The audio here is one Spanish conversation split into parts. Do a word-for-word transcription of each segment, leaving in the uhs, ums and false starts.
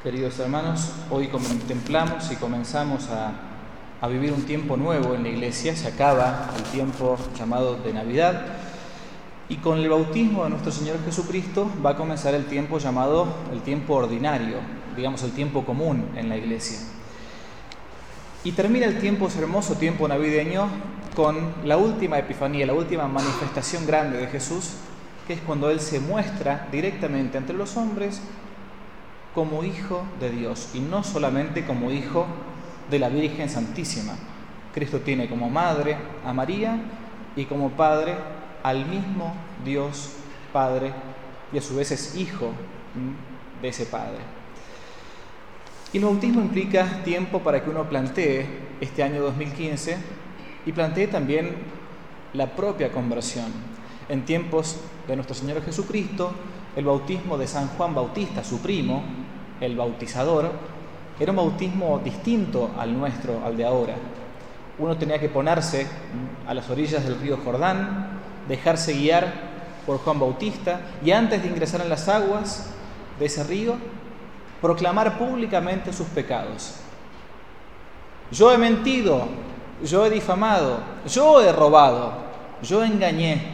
Queridos hermanos, hoy contemplamos y comenzamos a, a vivir un tiempo nuevo en la Iglesia. Se acaba el tiempo llamado de Navidad y con el bautismo de nuestro Señor Jesucristo va a comenzar el tiempo llamado el tiempo ordinario, digamos el tiempo común en la Iglesia. Y termina el tiempo, ese hermoso tiempo navideño, con la última Epifanía, la última manifestación grande de Jesús, que es cuando Él se muestra directamente entre los hombres como Hijo de Dios, y no solamente como Hijo de la Virgen Santísima. Cristo tiene como madre a María y como padre al mismo Dios Padre, y a su vez es Hijo de ese Padre. Y el bautismo implica tiempo para que uno plantee este año dos mil quince y plantee también la propia conversión. En tiempos de nuestro Señor Jesucristo, el bautismo de San Juan Bautista, su primo, el bautizador, era un bautismo distinto al nuestro, al de ahora. Uno tenía que ponerse a las orillas del río Jordán, dejarse guiar por Juan Bautista y antes de ingresar en las aguas de ese río, proclamar públicamente sus pecados. Yo he mentido, yo he difamado, yo he robado, yo engañé.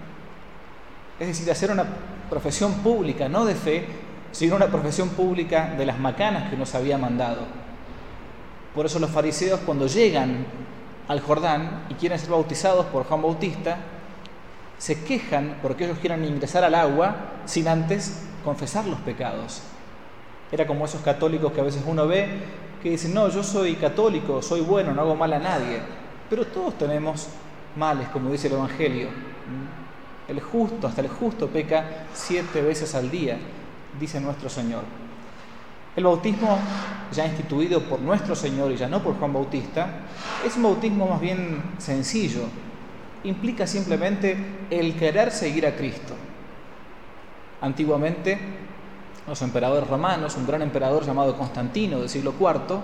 Es decir, hacer una profesión pública, no de fe, sino una profesión pública de las macanas que nos había mandado. Por eso los fariseos, cuando llegan al Jordán y quieren ser bautizados por Juan Bautista, se quejan porque ellos quieren ingresar al agua sin antes confesar los pecados. Era como esos católicos que a veces uno ve que dicen, no, yo soy católico, soy bueno, no hago mal a nadie. Pero todos tenemos males, como dice el Evangelio. El justo, hasta el justo peca siete veces al día, dice nuestro Señor. El bautismo, ya instituido por nuestro Señor y ya no por Juan Bautista, es un bautismo más bien sencillo. Implica simplemente el querer seguir a Cristo. Antiguamente, los emperadores romanos, un gran emperador llamado Constantino del siglo cuarto,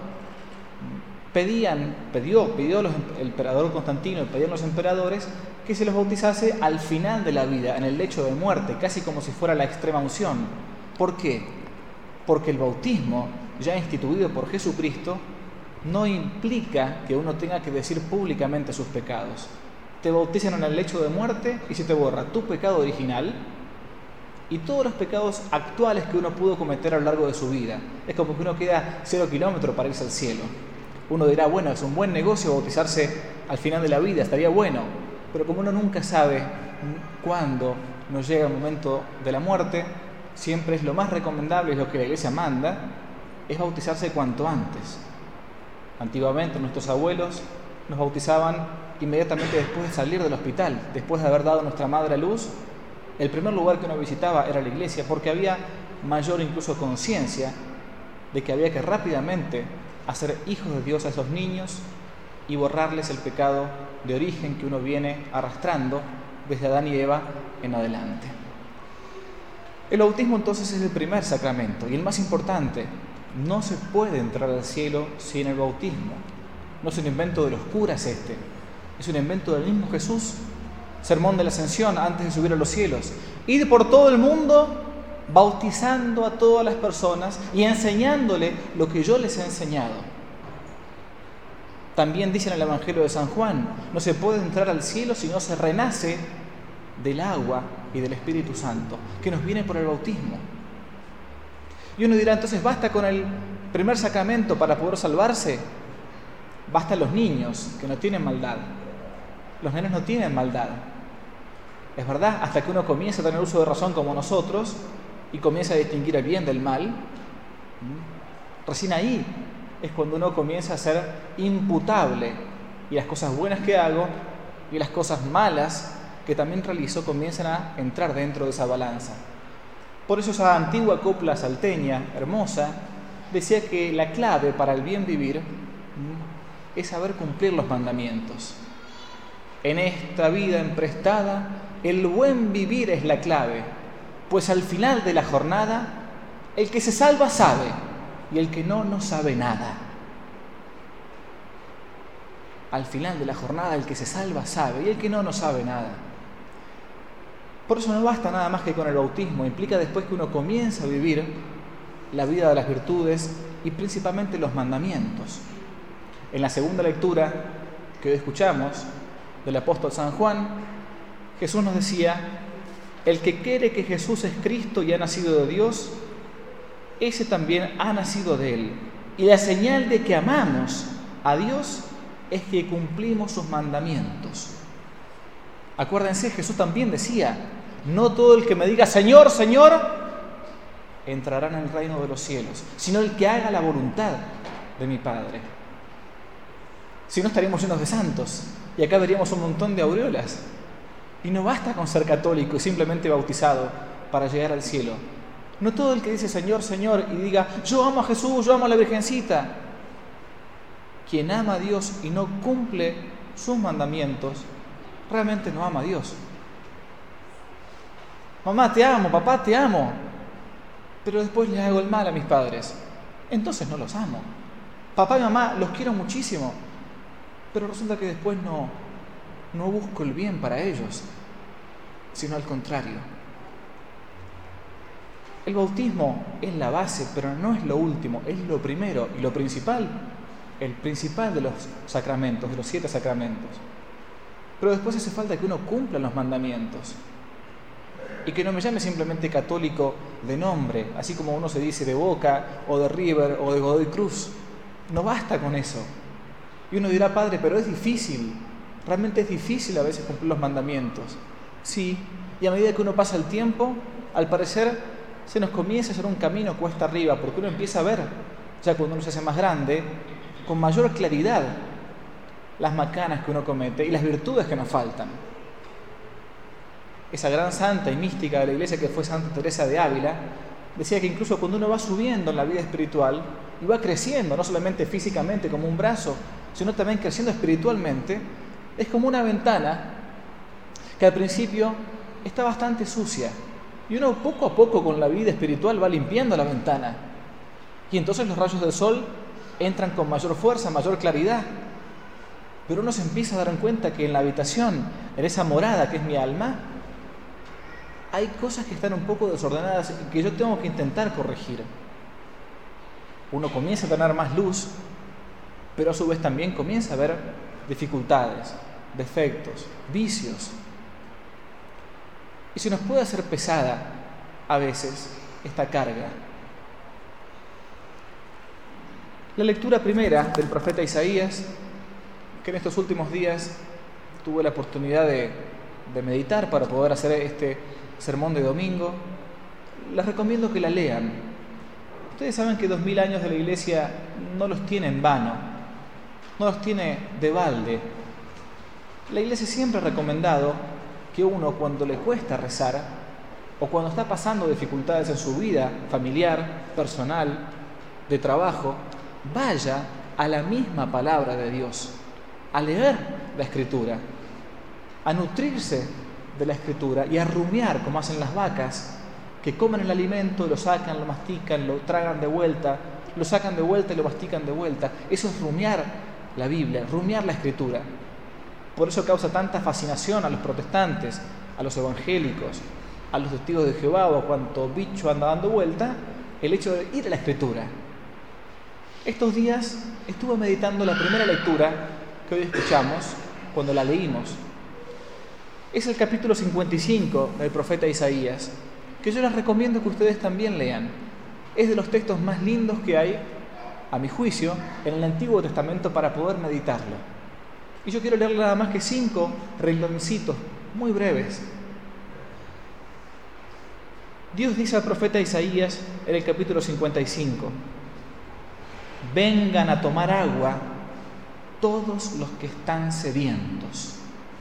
pedían, pidió, pidió los, el emperador Constantino, pedían los emperadores que se los bautizase al final de la vida, en el lecho de muerte, casi como si fuera la extrema unción. ¿Por qué? Porque el bautismo, ya instituido por Jesucristo, no implica que uno tenga que decir públicamente sus pecados. Te bautizan en el lecho de muerte y se te borra tu pecado original y todos los pecados actuales que uno pudo cometer a lo largo de su vida. Es como que uno queda cero kilómetros para irse al cielo. Uno dirá, bueno, es un buen negocio bautizarse al final de la vida, estaría bueno. Pero como uno nunca sabe cuándo nos llega el momento de la muerte, siempre es lo más recomendable, es lo que la Iglesia manda, es bautizarse cuanto antes. Antiguamente nuestros abuelos nos bautizaban inmediatamente después de salir del hospital, después de haber dado nuestra madre a luz. El primer lugar que uno visitaba era la iglesia, porque había mayor incluso conciencia de que había que rápidamente hacer hijos de Dios a esos niños y borrarles el pecado de origen que uno viene arrastrando desde Adán y Eva en adelante. El bautismo entonces es el primer sacramento y el más importante. No se puede entrar al cielo sin el bautismo. No es un invento de los curas este, es un invento del mismo Jesús. Sermón de la Ascensión antes de subir a los cielos. Ir por todo el mundo bautizando a todas las personas y enseñándole lo que yo les he enseñado. También dice en el Evangelio de San Juan, no se puede entrar al cielo si no se renace del agua y del Espíritu Santo, que nos viene por el bautismo. Y uno dirá, entonces, ¿basta con el primer sacramento para poder salvarse? Basta los niños, que no tienen maldad. Los nenes no tienen maldad. Es verdad, hasta que uno comience a tener uso de razón como nosotros y comienza a distinguir el bien del mal, recién ahí es cuando uno comienza a ser imputable y las cosas buenas que hago y las cosas malas que también realizo comienzan a entrar dentro de esa balanza. Por eso esa antigua copla salteña, hermosa, decía que la clave para el bien vivir es saber cumplir los mandamientos. En esta vida emprestada, el buen vivir es la clave, pues al final de la jornada, el que se salva sabe, y el que no, no sabe nada. Al final de la jornada, el que se salva sabe, y el que no, no sabe nada. Por eso no basta nada más que con el bautismo, implica después que uno comienza a vivir la vida de las virtudes y principalmente los mandamientos. En la segunda lectura que hoy escuchamos del apóstol San Juan, Jesús nos decía: el que cree que Jesús es Cristo y ha nacido de Dios, ese también ha nacido de Él. Y la señal de que amamos a Dios es que cumplimos sus mandamientos. Acuérdense, Jesús también decía: no todo el que me diga Señor, Señor, entrará en el reino de los cielos, sino el que haga la voluntad de mi Padre. Si no, estaríamos llenos de santos y acá veríamos un montón de aureolas. Y no basta con ser católico y simplemente bautizado para llegar al cielo. No todo el que dice Señor, Señor y diga yo amo a Jesús, yo amo a la Virgencita. Quien ama a Dios y no cumple sus mandamientos, realmente no ama a Dios. Mamá, te amo, papá, te amo, pero después les hago el mal a mis padres. Entonces no los amo. Papá y mamá los quiero muchísimo, pero resulta que después no, no busco el bien para ellos, sino al contrario. El bautismo es la base, pero no es lo último, es lo primero y lo principal, el principal de los sacramentos, de los siete sacramentos. Pero después hace falta que uno cumpla los mandamientos y que no me llame simplemente católico de nombre, así como uno se dice de Boca o de River o de Godoy Cruz. No basta con eso. Y uno dirá: padre, pero es difícil, realmente es difícil a veces cumplir los mandamientos. Sí, y a medida que uno pasa el tiempo, al parecer se nos comienza a hacer un camino cuesta arriba, porque uno empieza a ver, ya cuando uno se hace más grande, con mayor claridad las macanas que uno comete y las virtudes que nos faltan. Esa gran santa y mística de la Iglesia que fue Santa Teresa de Ávila decía que incluso cuando uno va subiendo en la vida espiritual y va creciendo, no solamente físicamente como un brazo, sino también creciendo espiritualmente, es como una ventana que al principio está bastante sucia y uno poco a poco con la vida espiritual va limpiando la ventana y entonces los rayos del sol entran con mayor fuerza, mayor claridad, pero uno se empieza a dar cuenta que en la habitación, en esa morada que es mi alma, hay cosas que están un poco desordenadas y que yo tengo que intentar corregir. Uno comienza a tener más luz, pero a su vez también comienza a ver dificultades, defectos, vicios. Y se nos puede hacer pesada a veces esta carga. La lectura primera del profeta Isaías, que en estos últimos días tuve la oportunidad de, de meditar para poder hacer este sermón de domingo, les recomiendo que la lean. Ustedes saben que dos mil años de la Iglesia no los tiene en vano, no los tiene de balde. La Iglesia siempre ha recomendado que uno, cuando le cuesta rezar o cuando está pasando dificultades en su vida familiar, personal, de trabajo, vaya a la misma palabra de Dios, a leer la Escritura, a nutrirse de la Escritura y a rumiar como hacen las vacas, que comen el alimento, lo sacan, lo mastican, lo tragan de vuelta, lo sacan de vuelta y lo mastican de vuelta. Eso es rumiar la Biblia, rumiar la Escritura. Por eso causa tanta fascinación a los protestantes, a los evangélicos, a los testigos de Jehová o a cuanto bicho anda dando vuelta, el hecho de ir a la Escritura. Estos días estuve meditando la primera lectura que hoy escuchamos, cuando la leímos. Es el capítulo cincuenta y cinco del profeta Isaías, que yo les recomiendo que ustedes también lean. Es de los textos más lindos que hay, a mi juicio, en el Antiguo Testamento para poder meditarlo. Y yo quiero leer nada más que cinco rengloncitos muy breves. Dios dice al profeta Isaías en el capítulo cincuenta y cinco: vengan a tomar agua todos los que están sedientos.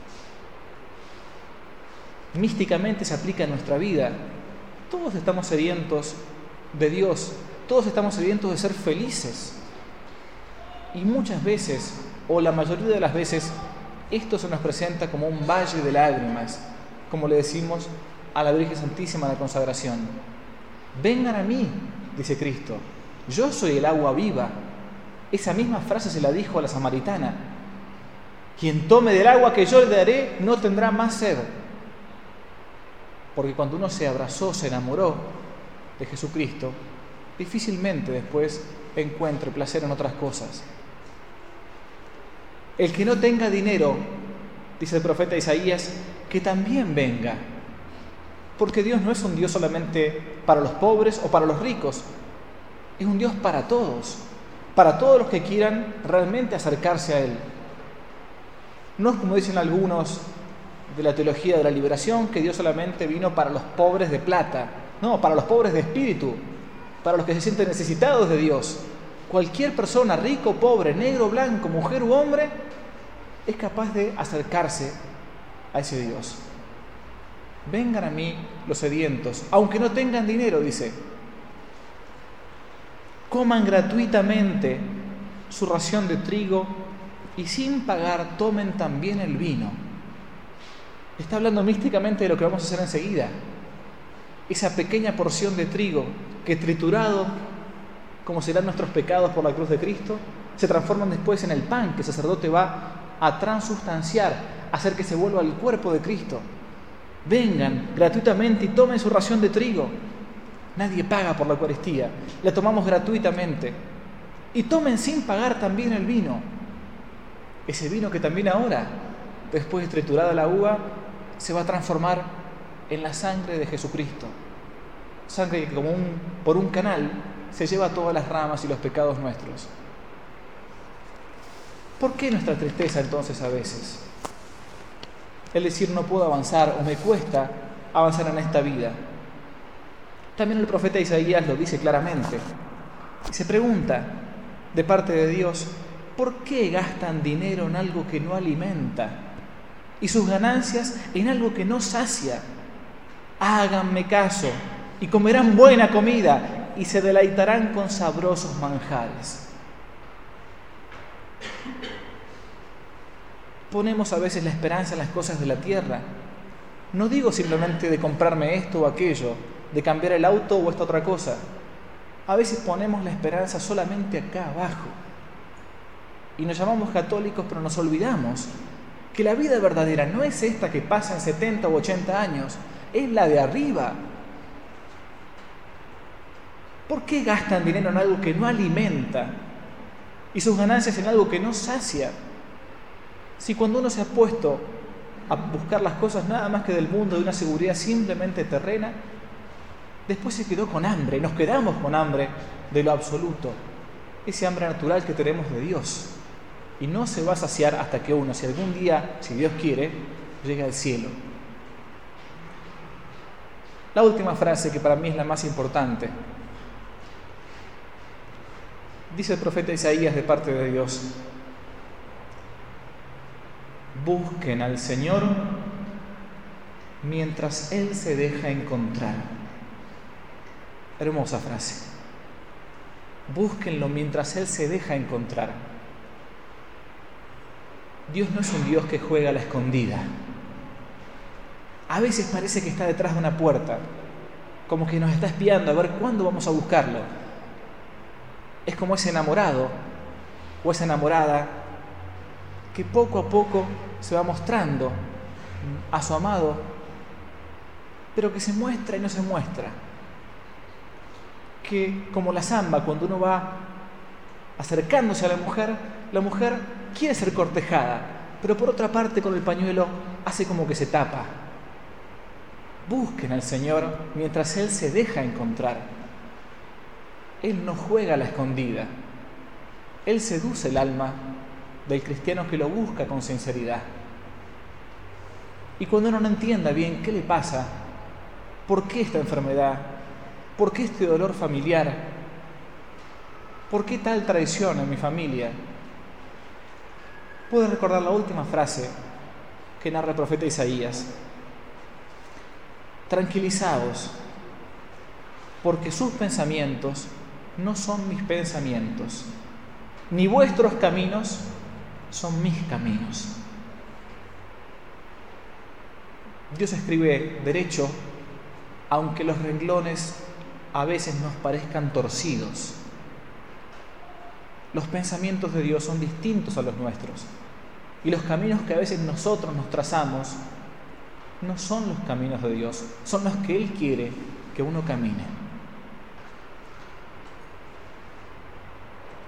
Místicamente se aplica en nuestra vida. Todos estamos sedientos de Dios, todos estamos sedientos de ser felices. Y muchas veces, o la mayoría de las veces, esto se nos presenta como un valle de lágrimas, como le decimos a la Virgen Santísima en la consagración. Vengan a mí, dice Cristo, yo soy el agua viva. Esa misma frase se la dijo a la samaritana: quien tome del agua que yo le daré no tendrá más sed. Porque cuando uno se abrazó, se enamoró de Jesucristo, difícilmente después encuentre placer en otras cosas. El que no tenga dinero, dice el profeta Isaías, que también venga. Porque Dios no es un Dios solamente para los pobres o para los ricos. Es un Dios para todos, para todos los que quieran realmente acercarse a Él. No es como dicen algunos de la teología de la liberación, que Dios solamente vino para los pobres de plata. No, para los pobres de espíritu, para los que se sienten necesitados de Dios. Cualquier persona, rico, pobre, negro, blanco, mujer u hombre, es capaz de acercarse a ese Dios. Vengan a mí los sedientos, aunque no tengan dinero, dice. Coman gratuitamente su ración de trigo y sin pagar tomen también el vino. Está hablando místicamente de lo que vamos a hacer enseguida. Esa pequeña porción de trigo que triturado, como serán nuestros pecados por la cruz de Cristo, se transforman después en el pan que el sacerdote va a transustanciar, a hacer que se vuelva el cuerpo de Cristo. Vengan gratuitamente y tomen su ración de trigo. Nadie paga por la Eucaristía, la tomamos gratuitamente. Y tomen sin pagar también el vino. Ese vino que también ahora, después de triturada la uva, se va a transformar en la sangre de Jesucristo. Sangre que como un, por un canal se lleva todas las ramas y los pecados nuestros. ¿Por qué nuestra tristeza entonces a veces? Es decir, no puedo avanzar o me cuesta avanzar en esta vida. También el profeta Isaías lo dice claramente. Y se pregunta de parte de Dios, ¿por qué gastan dinero en algo que no alimenta y sus ganancias en algo que no sacia? Háganme caso y comerán buena comida y se deleitarán con sabrosos manjares. Ponemos a veces la esperanza en las cosas de la tierra. No digo simplemente de comprarme esto o aquello, de cambiar el auto o esta otra cosa. A veces ponemos la esperanza solamente acá abajo. Y nos llamamos católicos, pero nos olvidamos que la vida verdadera no es esta que pasa en setenta u ochenta años, es la de arriba. ¿Por qué gastan dinero en algo que no alimenta y sus ganancias en algo que no sacia? Si cuando uno se ha puesto a buscar las cosas nada más que del mundo, de una seguridad simplemente terrena, después se quedó con hambre, y nos quedamos con hambre de lo absoluto, ese hambre natural que tenemos de Dios. Y no se va a saciar hasta que uno, si algún día, si Dios quiere, llegue al cielo. La última frase, que para mí es la más importante, dice el profeta Isaías de parte de Dios: busquen al Señor mientras Él se deja encontrar. Hermosa frase. Búsquenlo mientras Él se deja encontrar. Dios no es un Dios que juega a la escondida. A veces parece que está detrás de una puerta, como que nos está espiando a ver cuándo vamos a buscarlo. Es como ese enamorado o esa enamorada que poco a poco se va mostrando a su amado, pero que se muestra y no se muestra. Que como la zamba, cuando uno va acercándose a la mujer, la mujer quiere ser cortejada, pero por otra parte con el pañuelo hace como que se tapa. Busquen al Señor mientras Él se deja encontrar. Él no juega a la escondida. Él seduce el alma del cristiano que lo busca con sinceridad. Y cuando uno no entienda bien qué le pasa, por qué esta enfermedad, por qué este dolor familiar, por qué tal traición en mi familia, puede recordar la última frase que narra el profeta Isaías: tranquilizaos, porque sus pensamientos no son mis pensamientos, ni vuestros caminos son mis caminos. Dios escribe derecho, aunque los renglones a veces nos parezcan torcidos. Los pensamientos de Dios son distintos a los nuestros, y los caminos que a veces nosotros nos trazamos no son los caminos de Dios, son los que Él quiere que uno camine.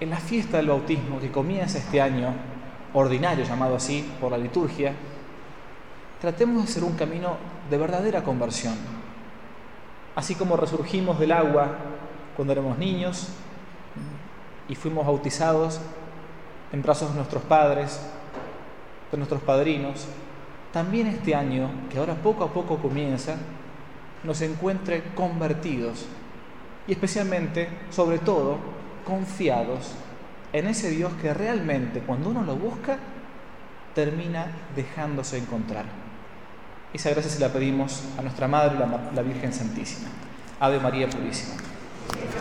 en la fiesta del bautismo que comienza este año, ordinario llamado así por la liturgia, tratemos de hacer un camino de verdadera conversión. Así como resurgimos del agua cuando éramos niños y fuimos bautizados en brazos de nuestros padres, de nuestros padrinos, también este año, que ahora poco a poco comienza, nos encuentre convertidos y especialmente, sobre todo, confiados en ese Dios que realmente, cuando uno lo busca, termina dejándose encontrar. Esa gracia se la pedimos a nuestra Madre, la, la Virgen Santísima. Ave María Purísima.